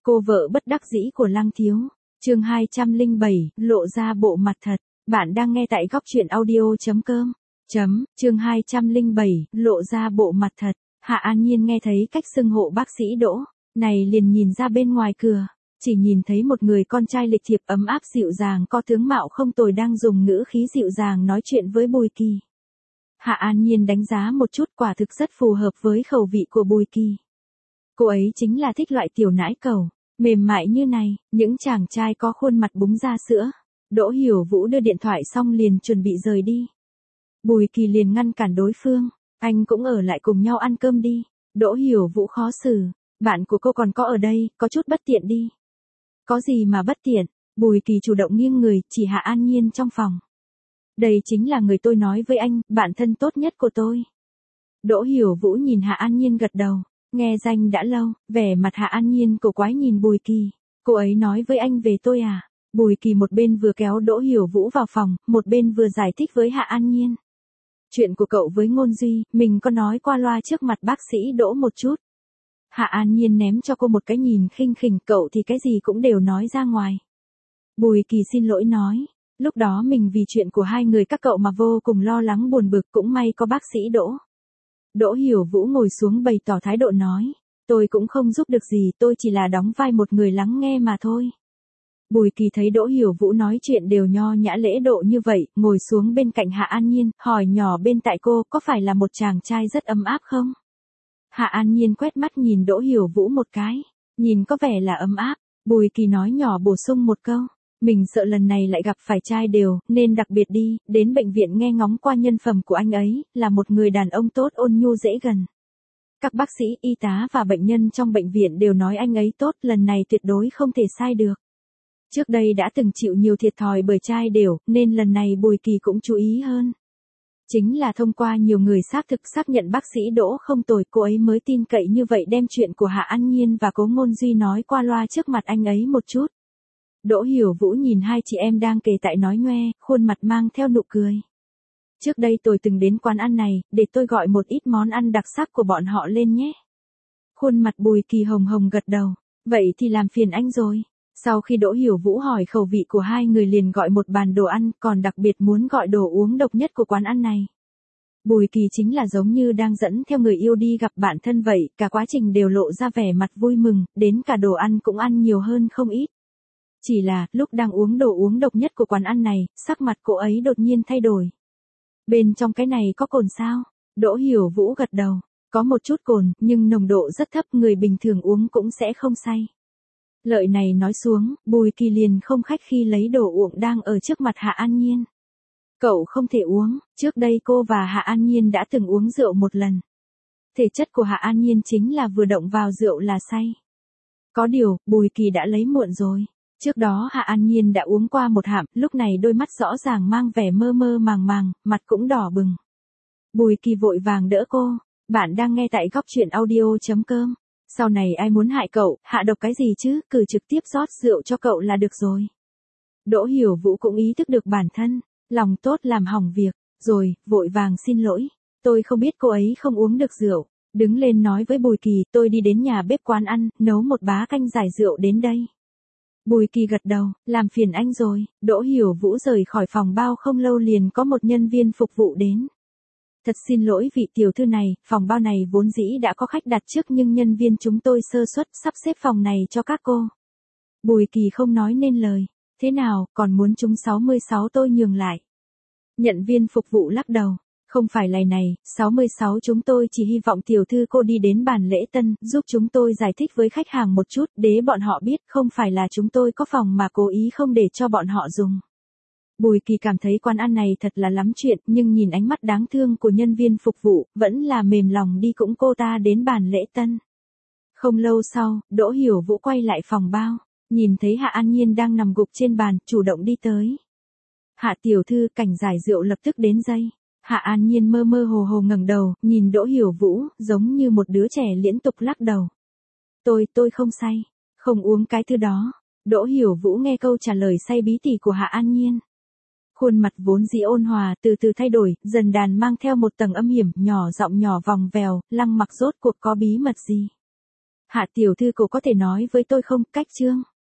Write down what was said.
Cô vợ bất đắc dĩ của Lăng Thiếu. Chương 207, lộ ra bộ mặt thật. Bạn đang nghe tại góc truyện audio.com. Chương 207, lộ ra bộ mặt thật. Hạ An Nhiên nghe thấy cách xưng hộ bác sĩ Đỗ này liền nhìn ra bên ngoài cửa, chỉ nhìn thấy một người con trai lịch thiệp ấm áp dịu dàng có tướng mạo không tồi đang dùng ngữ khí dịu dàng nói chuyện với Bùi Kỳ. Hạ An Nhiên đánh giá một chút, quả thực rất phù hợp với khẩu vị của Bùi Kỳ. Cô ấy chính là thích loại tiểu nãi cẩu, mềm mại như này, những chàng trai có khuôn mặt búng ra sữa. Đỗ Hiểu Vũ đưa điện thoại xong liền chuẩn bị rời đi. Bùi Kỳ liền ngăn cản đối phương, anh cũng ở lại cùng nhau ăn cơm đi. Đỗ Hiểu Vũ khó xử, bạn của cô còn có ở đây, có chút bất tiện đi. Có gì mà bất tiện? Bùi Kỳ chủ động nghiêng người, chỉ Hạ An Nhiên trong phòng. Đây chính là người tôi nói với anh, bạn thân tốt nhất của tôi. Đỗ Hiểu Vũ nhìn Hạ An Nhiên gật đầu, nghe danh đã lâu, vẻ mặt Hạ An Nhiên cổ quái nhìn Bùi Kỳ. Cô ấy nói với anh về tôi à? Bùi Kỳ một bên vừa kéo Đỗ Hiểu Vũ vào phòng, một bên vừa giải thích với Hạ An Nhiên. Chuyện của cậu với Ngôn Duy, mình có nói qua loa trước mặt bác sĩ Đỗ một chút. Hạ An Nhiên ném cho cô một cái nhìn khinh khỉnh, cậu thì cái gì cũng đều nói ra ngoài. Bùi Kỳ xin lỗi nói, lúc đó mình vì chuyện của hai người các cậu mà vô cùng lo lắng buồn bực, cũng may có bác sĩ Đỗ. Đỗ Hiểu Vũ ngồi xuống bày tỏ thái độ nói, tôi cũng không giúp được gì, tôi chỉ là đóng vai một người lắng nghe mà thôi. Bùi Kỳ thấy Đỗ Hiểu Vũ nói chuyện đều nho nhã lễ độ như vậy, ngồi xuống bên cạnh Hạ An Nhiên, hỏi nhỏ bên tai cô, có phải là một chàng trai rất ấm áp không? Hạ An Nhiên quét mắt nhìn Đỗ Hiểu Vũ một cái, nhìn có vẻ là ấm áp. Bùi Kỳ nói nhỏ bổ sung một câu, mình sợ lần này lại gặp phải trai đều, nên đặc biệt đi, đến bệnh viện nghe ngóng qua nhân phẩm của anh ấy, là một người đàn ông tốt, ôn nhu dễ gần. Các bác sĩ, y tá và bệnh nhân trong bệnh viện đều nói anh ấy tốt, lần này tuyệt đối không thể sai được. Trước đây đã từng chịu nhiều thiệt thòi bởi trai đều, nên lần này Bùi Kỳ cũng chú ý hơn. Chính là thông qua nhiều người xác thực xác nhận bác sĩ Đỗ không tồi, cô ấy mới tin cậy như vậy đem chuyện của Hạ An Nhiên và Cố Ngôn Duy nói qua loa trước mặt anh ấy một chút. Đỗ Hiểu Vũ nhìn hai chị em đang kề tại nói nhoe, khuôn mặt mang theo nụ cười. Trước đây tôi từng đến quán ăn này, để tôi gọi một ít món ăn đặc sắc của bọn họ lên nhé. Khuôn mặt Bùi Kỳ hồng hồng gật đầu, vậy thì làm phiền anh rồi. Sau khi Đỗ Hiểu Vũ hỏi khẩu vị của hai người liền gọi một bàn đồ ăn, còn đặc biệt muốn gọi đồ uống độc nhất của quán ăn này. Bùi Kỳ chính là giống như đang dẫn theo người yêu đi gặp bạn thân vậy, cả quá trình đều lộ ra vẻ mặt vui mừng, đến cả đồ ăn cũng ăn nhiều hơn không ít. Chỉ là, lúc đang uống đồ uống độc nhất của quán ăn này, sắc mặt cô ấy đột nhiên thay đổi. Bên trong cái này có cồn sao? Đỗ Hiểu Vũ gật đầu, có một chút cồn, nhưng nồng độ rất thấp, người bình thường uống cũng sẽ không say. Lời này nói xuống, Bùi Kỳ liền không khách khi lấy đồ uống đang ở trước mặt Hạ An Nhiên. Cậu không thể uống, trước đây cô và Hạ An Nhiên đã từng uống rượu một lần. Thể chất của Hạ An Nhiên chính là vừa động vào rượu là say. Có điều, Bùi Kỳ đã lấy muộn rồi. Trước đó Hạ An Nhiên đã uống qua một hạm, lúc này đôi mắt rõ ràng mang vẻ mơ mơ màng màng, mặt cũng đỏ bừng. Bùi Kỳ vội vàng đỡ cô, bạn đang nghe tại góc truyện audio.com. Sau này ai muốn hại cậu, hạ độc cái gì chứ, cứ trực tiếp rót rượu cho cậu là được rồi. Đỗ Hiểu Vũ cũng ý thức được bản thân, lòng tốt làm hỏng việc, rồi, vội vàng xin lỗi. Tôi không biết cô ấy không uống được rượu. Đứng lên nói với Bùi Kỳ, tôi đi đến nhà bếp quán ăn, nấu một bá canh giải rượu đến đây. Bùi Kỳ gật đầu, làm phiền anh rồi. Đỗ Hiểu Vũ rời khỏi phòng bao không lâu liền có một nhân viên phục vụ đến. Thật xin lỗi vị tiểu thư này, phòng bao này vốn dĩ đã có khách đặt trước nhưng nhân viên chúng tôi sơ suất sắp xếp phòng này cho các cô. Bùi Kỳ không nói nên lời, thế nào, còn muốn chúng 66 tôi nhường lại. Nhận viên phục vụ lắc đầu, không phải lầy này, 66 chúng tôi chỉ hy vọng tiểu thư cô đi đến bàn lễ tân, giúp chúng tôi giải thích với khách hàng một chút, để bọn họ biết không phải là chúng tôi có phòng mà cố ý không để cho bọn họ dùng. Bùi Kỳ cảm thấy quán ăn này thật là lắm chuyện, nhưng nhìn ánh mắt đáng thương của nhân viên phục vụ, vẫn là mềm lòng đi cũng cô ta đến bàn lễ tân. Không lâu sau, Đỗ Hiểu Vũ quay lại phòng bao, nhìn thấy Hạ An Nhiên đang nằm gục trên bàn, chủ động đi tới. Hạ tiểu thư, cảnh giải rượu lập tức đến dây. Hạ An Nhiên mơ mơ hồ hồ ngẩng đầu, nhìn Đỗ Hiểu Vũ, giống như một đứa trẻ liên tục lắc đầu. Tôi không say, không uống cái thứ đó. Đỗ Hiểu Vũ nghe câu trả lời say bí tỉ của Hạ An Nhiên. Khuôn mặt vốn dĩ ôn hòa từ từ thay đổi, dần đàn mang theo một tầng âm hiểm, nhỏ giọng nhỏ vòng vèo, Lăng Mặc rốt cuộc có bí mật gì? Hạ tiểu thư, cô có thể nói với tôi không, cách chương